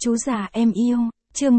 Chú già em yêu, chương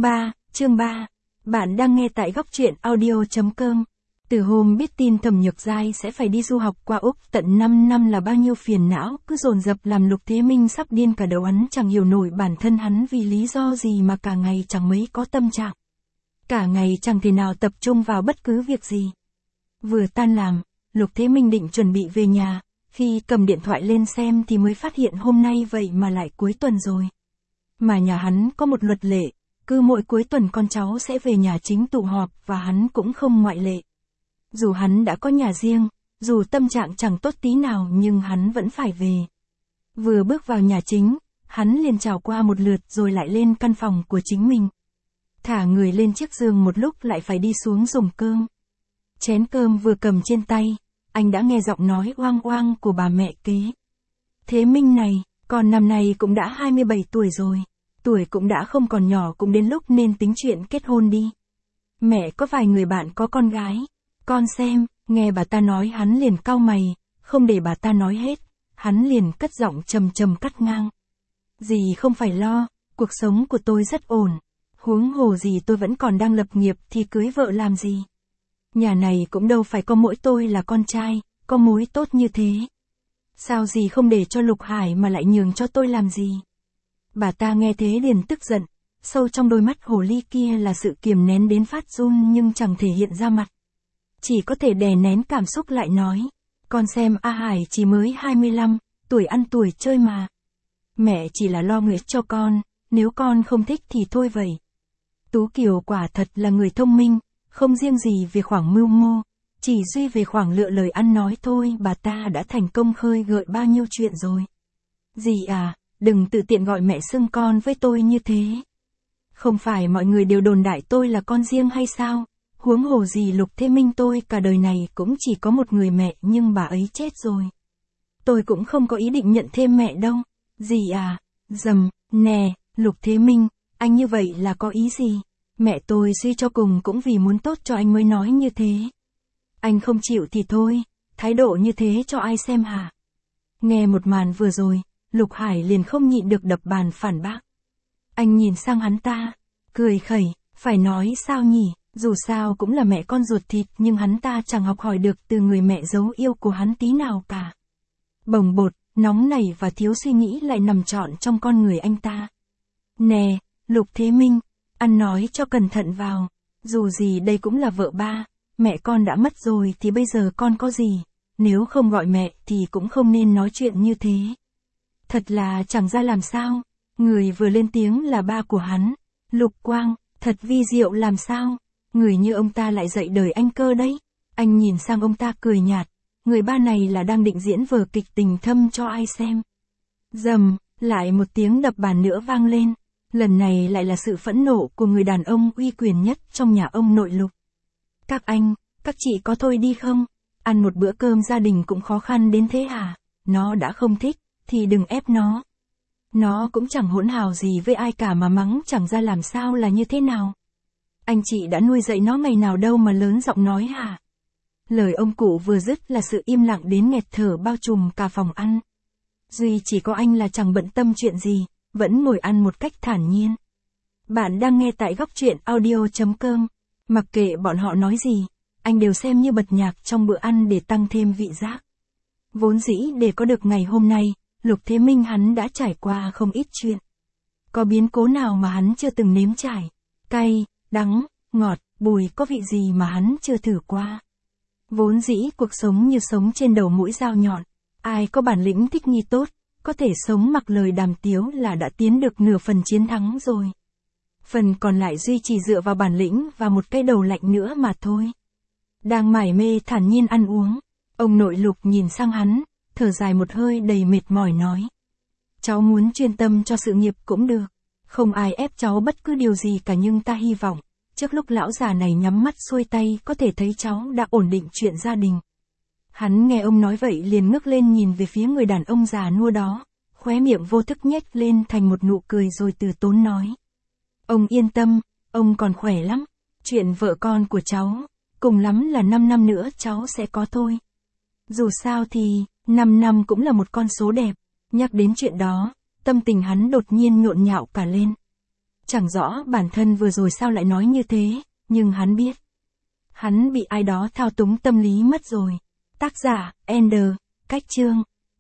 3. Bạn đang nghe tại góc truyện audio.com. Từ hôm biết tin Thẩm Nhược Giai sẽ phải đi du học qua Úc tận 5 năm là bao nhiêu phiền não cứ dồn dập làm Lục Thế Minh sắp điên cả đầu. Hắn chẳng hiểu nổi bản thân hắn vì lý do gì mà cả ngày chẳng mấy có tâm trạng. Cả ngày chẳng thể nào tập trung vào bất cứ việc gì. Vừa tan làm, Lục Thế Minh định chuẩn bị về nhà, khi cầm điện thoại lên xem thì mới phát hiện hôm nay vậy mà lại cuối tuần rồi. Mà nhà hắn có một luật lệ, cứ mỗi cuối tuần con cháu sẽ về nhà chính tụ họp và hắn cũng không ngoại lệ. Dù hắn đã có nhà riêng, dù tâm trạng chẳng tốt tí nào nhưng hắn vẫn phải về. Vừa bước vào nhà chính, hắn liền chào qua một lượt rồi lại lên căn phòng của chính mình. Thả người lên chiếc giường một lúc lại phải đi xuống dùng cơm. Chén cơm vừa cầm trên tay, anh đã nghe giọng nói oang oang của bà mẹ kế. Thế Minh này, con năm nay cũng đã 27 tuổi rồi. Tuổi cũng đã không còn nhỏ, cũng đến lúc nên tính chuyện kết hôn đi. Mẹ có vài người bạn có con gái. Con xem, nghe bà ta nói hắn liền cau mày, không để bà ta nói hết. Hắn liền cất giọng trầm trầm cắt ngang. Dì không phải lo, cuộc sống của tôi rất ổn. Huống hồ gì tôi vẫn còn đang lập nghiệp thì cưới vợ làm gì. Nhà này cũng đâu phải có mỗi tôi là con trai, có mối tốt như thế. Sao dì không để cho Lục Hải mà lại nhường cho tôi làm gì? Bà ta nghe thế liền tức giận, sâu trong đôi mắt hồ ly kia là sự kiềm nén đến phát run nhưng chẳng thể hiện ra mặt. Chỉ có thể đè nén cảm xúc lại nói, con xem A Hải chỉ mới 25, tuổi ăn tuổi chơi mà. Mẹ chỉ là lo nguyện cho con, nếu con không thích thì thôi vậy. Tú Kiều quả thật là người thông minh, không riêng gì về khoảng mưu mô, chỉ duy về khoảng lựa lời ăn nói thôi bà ta đã thành công khơi gợi bao nhiêu chuyện rồi. Dì à, đừng tự tiện gọi mẹ xưng con với tôi như thế. Không phải mọi người đều đồn đại tôi là con riêng hay sao? Huống hồ gì Lục Thế Minh tôi cả đời này cũng chỉ có một người mẹ nhưng bà ấy chết rồi. Tôi cũng không có ý định nhận thêm mẹ đâu. Dì à, nè, Lục Thế Minh, anh như vậy là có ý gì? Mẹ tôi suy cho cùng cũng vì muốn tốt cho anh mới nói như thế. Anh không chịu thì thôi, thái độ như thế cho ai xem hả? Nghe một màn vừa rồi, Lục Hải liền không nhịn được đập bàn phản bác. Anh nhìn sang hắn ta, cười khẩy, phải nói sao nhỉ, dù sao cũng là mẹ con ruột thịt nhưng hắn ta chẳng học hỏi được từ người mẹ dấu yêu của hắn tí nào cả. Bồng bột, nóng nảy và thiếu suy nghĩ lại nằm trọn trong con người anh ta. Nè, Lục Thế Minh, ăn nói cho cẩn thận vào, dù gì đây cũng là vợ ba, mẹ con đã mất rồi thì bây giờ con có gì, nếu không gọi mẹ thì cũng không nên nói chuyện như thế. Thật là chẳng ra làm sao, người vừa lên tiếng là ba của hắn, Lục Quang, thật vi diệu làm sao, người như ông ta lại dạy đời anh cơ đấy. Anh nhìn sang ông ta cười nhạt, người ba này là đang định diễn vở kịch tình thâm cho ai xem. Lại một tiếng đập bàn nữa vang lên, lần này lại là sự phẫn nộ của người đàn ông uy quyền nhất trong nhà ông nội Lục. Các anh, các chị có thôi đi không? Ăn một bữa cơm gia đình cũng khó khăn đến thế hả? Nó đã không thích, thì đừng ép nó. Nó cũng chẳng hỗn hào gì với ai cả mà mắng chẳng ra làm sao là như thế nào. Anh chị đã nuôi dạy nó ngày nào đâu mà lớn giọng nói hả? Lời ông cụ vừa dứt là sự im lặng đến nghẹt thở bao trùm cả phòng ăn. Duy chỉ có anh là chẳng bận tâm chuyện gì, vẫn ngồi ăn một cách thản nhiên. Bạn đang nghe tại góc truyện audio.com. Mặc kệ bọn họ nói gì, anh đều xem như bật nhạc trong bữa ăn để tăng thêm vị giác. Vốn dĩ để có được ngày hôm nay, Lục Thế Minh hắn đã trải qua không ít chuyện. Có biến cố nào mà hắn chưa từng nếm trải? Cay, đắng, ngọt, bùi có vị gì mà hắn chưa thử qua? Vốn dĩ cuộc sống như sống trên đầu mũi dao nhọn. Ai có bản lĩnh thích nghi tốt, có thể sống mặc lời đàm tiếu là đã tiến được nửa phần chiến thắng rồi. Phần còn lại duy chỉ dựa vào bản lĩnh và một cái đầu lạnh nữa mà thôi. Đang mải mê thản nhiên ăn uống, ông nội Lục nhìn sang hắn, thở dài một hơi đầy mệt mỏi nói. Cháu muốn chuyên tâm cho sự nghiệp cũng được, không ai ép cháu bất cứ điều gì cả nhưng ta hy vọng, trước lúc lão già này nhắm mắt xuôi tay có thể thấy cháu đã ổn định chuyện gia đình. Hắn nghe ông nói vậy liền ngước lên nhìn về phía người đàn ông già nua đó, khóe miệng vô thức nhếch lên thành một nụ cười rồi từ tốn nói. Ông yên tâm, ông còn khỏe lắm, chuyện vợ con của cháu, cùng lắm là 5 năm nữa cháu sẽ có thôi. Dù sao thì, 5 năm cũng là một con số đẹp, nhắc đến chuyện đó, tâm tình hắn đột nhiên nhộn nhạo cả lên. Chẳng rõ bản thân vừa rồi sao lại nói như thế, nhưng hắn biết. Hắn bị ai đó thao túng tâm lý mất rồi. Tác giả, Ender, cách chương.